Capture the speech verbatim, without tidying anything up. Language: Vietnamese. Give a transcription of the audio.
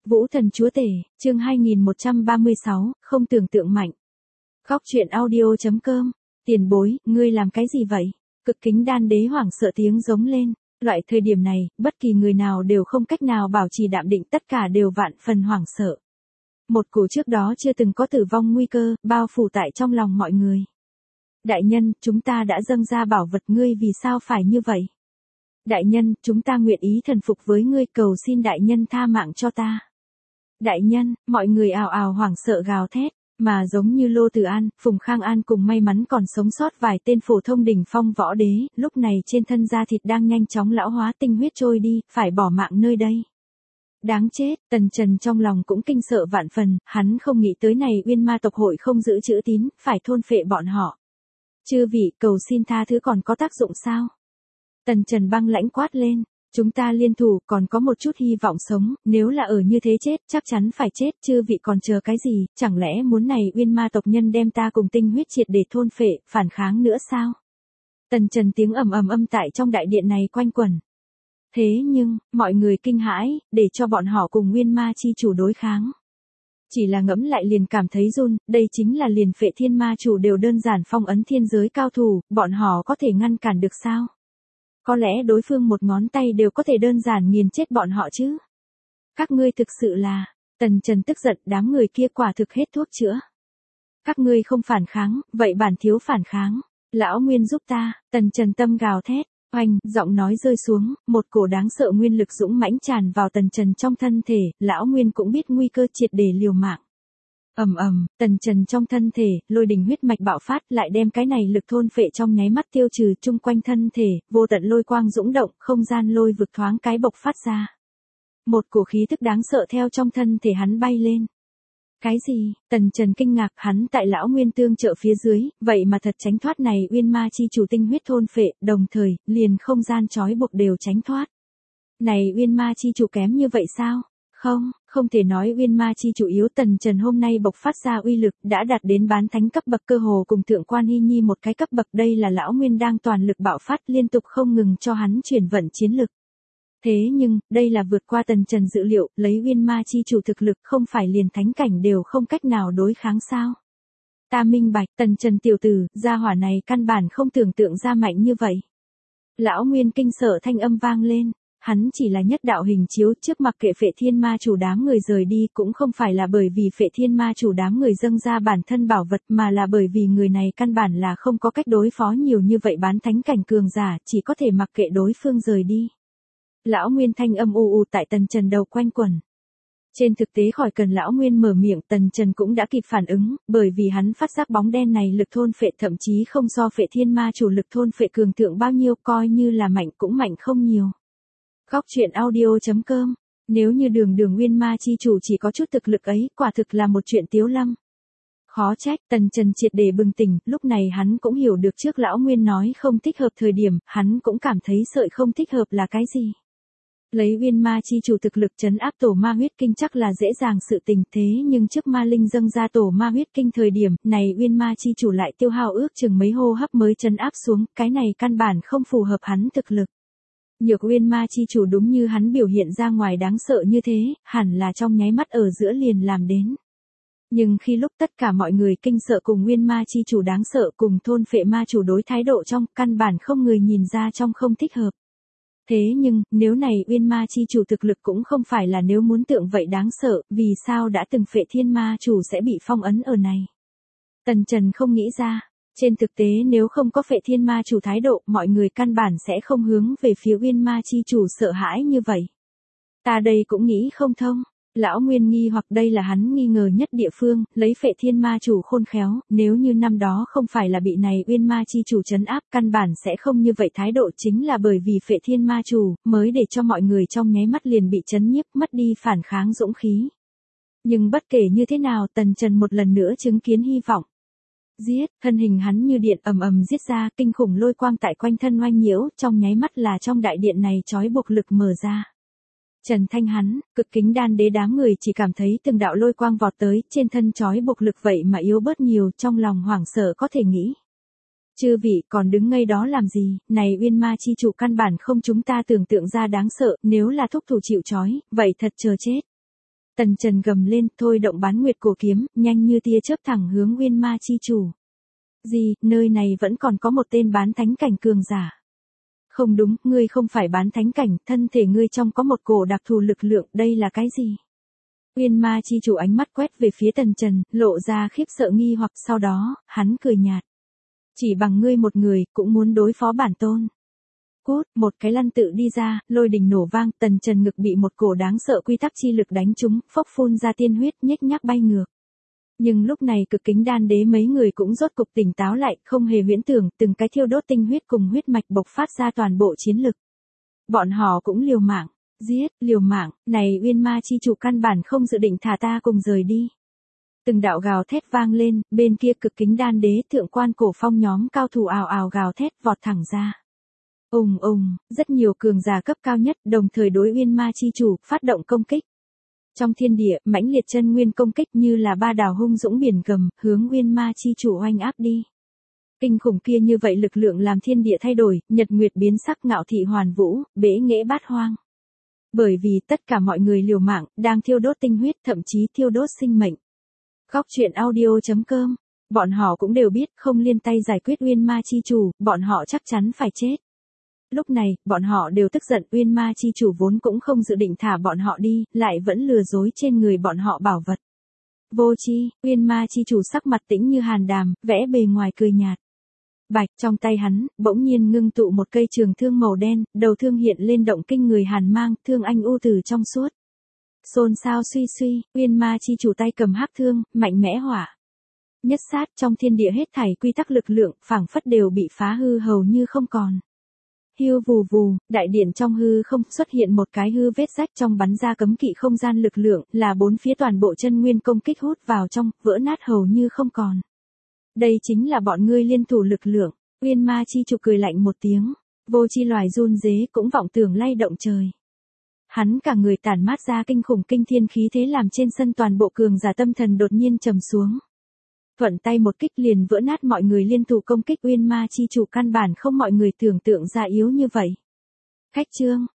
Vũ thần chúa tể, chương hai nghìn một trăm ba mươi sáu, không tưởng tượng mạnh. Góc truyện audio.com, tiền bối, ngươi làm cái gì vậy? Cực kính đan đế hoảng sợ tiếng giống lên. Loại thời điểm này, bất kỳ người nào đều không cách nào bảo trì đạm định, tất cả đều vạn phần hoảng sợ. Một cổ trước đó chưa từng có tử vong nguy cơ, bao phủ tại trong lòng mọi người. Đại nhân, chúng ta đã dâng ra bảo vật, ngươi vì sao phải như vậy? Đại nhân, chúng ta nguyện ý thần phục với ngươi, cầu xin đại nhân tha mạng cho ta. Đại nhân, mọi người ào ào hoảng sợ gào thét, mà giống như Lô Từ An, Phùng Khang An cùng may mắn còn sống sót vài tên phổ thông đỉnh phong võ đế, lúc này trên thân da thịt đang nhanh chóng lão hóa, tinh huyết trôi đi, phải bỏ mạng nơi đây. Đáng chết, Tần Trần trong lòng cũng kinh sợ vạn phần, hắn không nghĩ tới này Uyên Ma tộc hội không giữ chữ tín, phải thôn phệ bọn họ. Chư vị, cầu xin tha thứ còn có tác dụng sao? Tần Trần băng lãnh quát lên, chúng ta liên thủ còn có một chút hy vọng sống, nếu là ở như thế chết, chắc chắn phải chết, chư vị còn chờ cái gì, chẳng lẽ muốn này Uyên Ma tộc nhân đem ta cùng tinh huyết triệt để thôn phệ, phản kháng nữa sao? Tần Trần tiếng ầm ầm âm tại trong đại điện này quanh quẩn. Thế nhưng, mọi người kinh hãi, để cho bọn họ cùng Uyên Ma chi chủ đối kháng. Chỉ là ngẫm lại liền cảm thấy run, đây chính là liền Phệ Thiên Ma chủ đều đơn giản phong ấn thiên giới cao thủ, bọn họ có thể ngăn cản được sao? Có lẽ đối phương một ngón tay đều có thể đơn giản nghiền chết bọn họ chứ. Các ngươi thực sự là, Tần Trần tức giận, đám người kia quả thực hết thuốc chữa. Các ngươi không phản kháng, vậy bản thiếu phản kháng. Lão Nguyên giúp ta, Tần Trần tâm gào thét, oanh, giọng nói rơi xuống, một cổ đáng sợ nguyên lực dũng mãnh tràn vào Tần Trần trong thân thể, Lão Nguyên cũng biết nguy cơ triệt để liều mạng. Ầm ầm, Tần Trần trong thân thể, lôi đình huyết mạch bạo phát, lại đem cái này lực thôn phệ trong nháy mắt tiêu trừ, chung quanh thân thể, vô tận lôi quang dũng động, không gian lôi vực thoáng cái bộc phát ra. Một cổ khí tức đáng sợ theo trong thân thể hắn bay lên. Cái gì? Tần Trần kinh ngạc, hắn tại Lão Nguyên tương trợ phía dưới, vậy mà thật tránh thoát này Uyên Ma chi chủ tinh huyết thôn phệ, đồng thời, liền không gian trói buộc đều tránh thoát. Này Uyên Ma chi chủ kém như vậy sao? Không, không thể nói Uyên Ma chi chủ yếu, Tần Trần hôm nay bộc phát ra uy lực, đã đạt đến bán thánh cấp bậc, cơ hồ cùng Thượng Quan Hy Nhi một cái cấp bậc, đây là Lão Nguyên đang toàn lực bạo phát, liên tục không ngừng cho hắn chuyển vận chiến lực. Thế nhưng, đây là vượt qua Tần Trần dự liệu, lấy Uyên Ma chi chủ thực lực, không phải liền thánh cảnh đều không cách nào đối kháng sao? Ta minh bạch, Tần Trần tiểu tử, gia hỏa này căn bản không tưởng tượng ra mạnh như vậy. Lão Nguyên kinh sợ thanh âm vang lên. Hắn chỉ là nhất đạo hình chiếu, trước mặc kệ Phệ Thiên Ma chủ đám người rời đi, cũng không phải là bởi vì Phệ Thiên Ma chủ đám người dâng ra bản thân bảo vật, mà là bởi vì người này căn bản là không có cách đối phó nhiều như vậy bán thánh cảnh cường giả, chỉ có thể mặc kệ đối phương rời đi. Lão Nguyên thanh âm u u tại Tần Trần đầu quanh quẩn. Trên thực tế khỏi cần Lão Nguyên mở miệng, Tần Trần cũng đã kịp phản ứng, bởi vì hắn phát giác bóng đen này lực thôn phệ thậm chí không so Phệ Thiên Ma chủ lực thôn phệ cường thượng bao nhiêu, coi như là mạnh cũng mạnh không nhiều. Góc truyện audio.com, nếu như đường đường Uyên Ma chi chủ chỉ có chút thực lực ấy, quả thực là một chuyện tiếu lâm. Khó trách, Tần Trần triệt để bừng tỉnh, lúc này hắn cũng hiểu được trước Lão Nguyên nói không thích hợp thời điểm, hắn cũng cảm thấy sợi không thích hợp là cái gì. Lấy Uyên Ma chi chủ thực lực trấn áp tổ ma huyết kinh chắc là dễ dàng sự tình, thế nhưng trước ma linh dâng ra tổ ma huyết kinh thời điểm, này Uyên Ma chi chủ lại tiêu hao ước chừng mấy hô hấp mới trấn áp xuống, cái này căn bản không phù hợp hắn thực lực. Nhược Uyên Ma chi chủ đúng như hắn biểu hiện ra ngoài đáng sợ như thế, hẳn là trong nháy mắt ở giữa liền làm đến. Nhưng khi lúc tất cả mọi người kinh sợ cùng Uyên Ma chi chủ đáng sợ cùng thôn phệ ma chủ đối thái độ trong, căn bản không người nhìn ra trong không thích hợp. Thế nhưng, nếu này Uyên Ma chi chủ thực lực cũng không phải là nếu muốn tượng vậy đáng sợ, vì sao đã từng Phệ Thiên Ma chủ sẽ bị phong ấn ở này? Tần Trần không nghĩ ra. Trên thực tế nếu không có Phệ Thiên Ma chủ thái độ, mọi người căn bản sẽ không hướng về phía Uyên Ma chi chủ sợ hãi như vậy. Ta đây cũng nghĩ không thông. Lão Nguyên nghi hoặc đây là hắn nghi ngờ nhất địa phương, lấy Phệ Thiên Ma chủ khôn khéo, nếu như năm đó không phải là bị này Uyên Ma chi chủ trấn áp, căn bản sẽ không như vậy thái độ, chính là bởi vì Phệ Thiên Ma chủ, mới để cho mọi người trong nháy mắt liền bị trấn nhiếp, mất đi phản kháng dũng khí. Nhưng bất kể như thế nào, Tần Trần một lần nữa chứng kiến hy vọng. Giết, thân hình hắn như điện ầm ầm giết ra, kinh khủng lôi quang tại quanh thân oanh nhiễu, trong nháy mắt là trong đại điện này trói buộc lực mở ra. Trần Thanh hắn, cực kính đan đế đám người chỉ cảm thấy từng đạo lôi quang vọt tới, trên thân trói buộc lực vậy mà yếu bớt nhiều, trong lòng hoảng sợ có thể nghĩ. Chư vị còn đứng ngây đó làm gì, này Uyên Ma chi chủ căn bản không chúng ta tưởng tượng ra đáng sợ, nếu là thúc thủ chịu trói, vậy thật chờ chết. Tần Trần gầm lên, thôi động bán nguyệt cổ kiếm, nhanh như tia chớp thẳng hướng Uyên Ma chi chủ. Gì, nơi này vẫn còn có một tên bán thánh cảnh cường giả. Không đúng, ngươi không phải bán thánh cảnh, thân thể ngươi trong có một cổ đặc thù lực lượng, đây là cái gì? Uyên Ma chi chủ ánh mắt quét về phía Tần Trần, lộ ra khiếp sợ nghi hoặc, sau đó, hắn cười nhạt. Chỉ bằng ngươi một người, cũng muốn đối phó bản tôn. Cút, một cái lăn tự đi ra, lôi đình nổ vang, Tần Trần ngực bị một cổ đáng sợ quy tắc chi lực đánh trúng, phốc phun ra tiên huyết, nhếch nhác bay ngược. Nhưng lúc này cực kính đan đế mấy người cũng rốt cục tỉnh táo lại, không hề huyễn tưởng, từng cái thiêu đốt tinh huyết cùng huyết mạch bộc phát ra toàn bộ chiến lực. Bọn họ cũng liều mạng, giết, liều mạng, này Uyên Ma chi chủ căn bản không dự định thả ta cùng rời đi. Từng đạo gào thét vang lên, bên kia cực kính đan đế thượng quan cổ phong nhóm cao thủ ào ào gào thét vọt thẳng ra. Ùng ùng, rất nhiều cường giả cấp cao nhất đồng thời đối Uyên Ma chi chủ phát động công kích. Trong thiên địa, mãnh liệt chân nguyên công kích như là ba đảo hung dũng biển gầm, hướng Uyên Ma chi chủ oanh áp đi. Kinh khủng kia như vậy lực lượng làm thiên địa thay đổi, nhật nguyệt biến sắc, ngạo thị hoàn vũ, bế nghệ bát hoang. Bởi vì tất cả mọi người liều mạng, đang thiêu đốt tinh huyết, thậm chí thiêu đốt sinh mệnh. Góc truyện audio chấm com, bọn họ cũng đều biết không liên tay giải quyết Uyên Ma chi chủ, bọn họ chắc chắn phải chết. Lúc này, bọn họ đều tức giận, Uyên Ma chi chủ vốn cũng không dự định thả bọn họ đi, lại vẫn lừa dối trên người bọn họ bảo vật. Vô chi, Uyên Ma chi chủ sắc mặt tĩnh như hàn đàm, vẽ bề ngoài cười nhạt. Bạch, trong tay hắn, bỗng nhiên ngưng tụ một cây trường thương màu đen, đầu thương hiện lên động kinh người hàn mang, thương anh u từ trong suốt. Xôn xao suy suy, Uyên Ma chi chủ tay cầm hắc thương, mạnh mẽ hỏa. Nhất sát, trong thiên địa hết thảy quy tắc lực lượng, phảng phất đều bị phá hư hầu như không còn. Hiu vù vù, đại điện trong hư không xuất hiện một cái hư vết rách trong bắn ra cấm kỵ không gian lực lượng, là bốn phía toàn bộ chân nguyên công kích hút vào trong, vỡ nát hầu như không còn. Đây chính là bọn ngươi liên thủ lực lượng. Uyên Ma chi chủ cười lạnh một tiếng, vô chi loài run rế cũng vọng tưởng lay động trời. Hắn cả người tản mát ra kinh khủng kinh thiên khí thế làm trên sân toàn bộ cường giả tâm thần đột nhiên trầm xuống. Thuận tay một kích liền vỡ nát mọi người liên thủ công kích Uyên Ma chi chủ, căn bản không mọi người tưởng tượng ra yếu như vậy. Khách trương,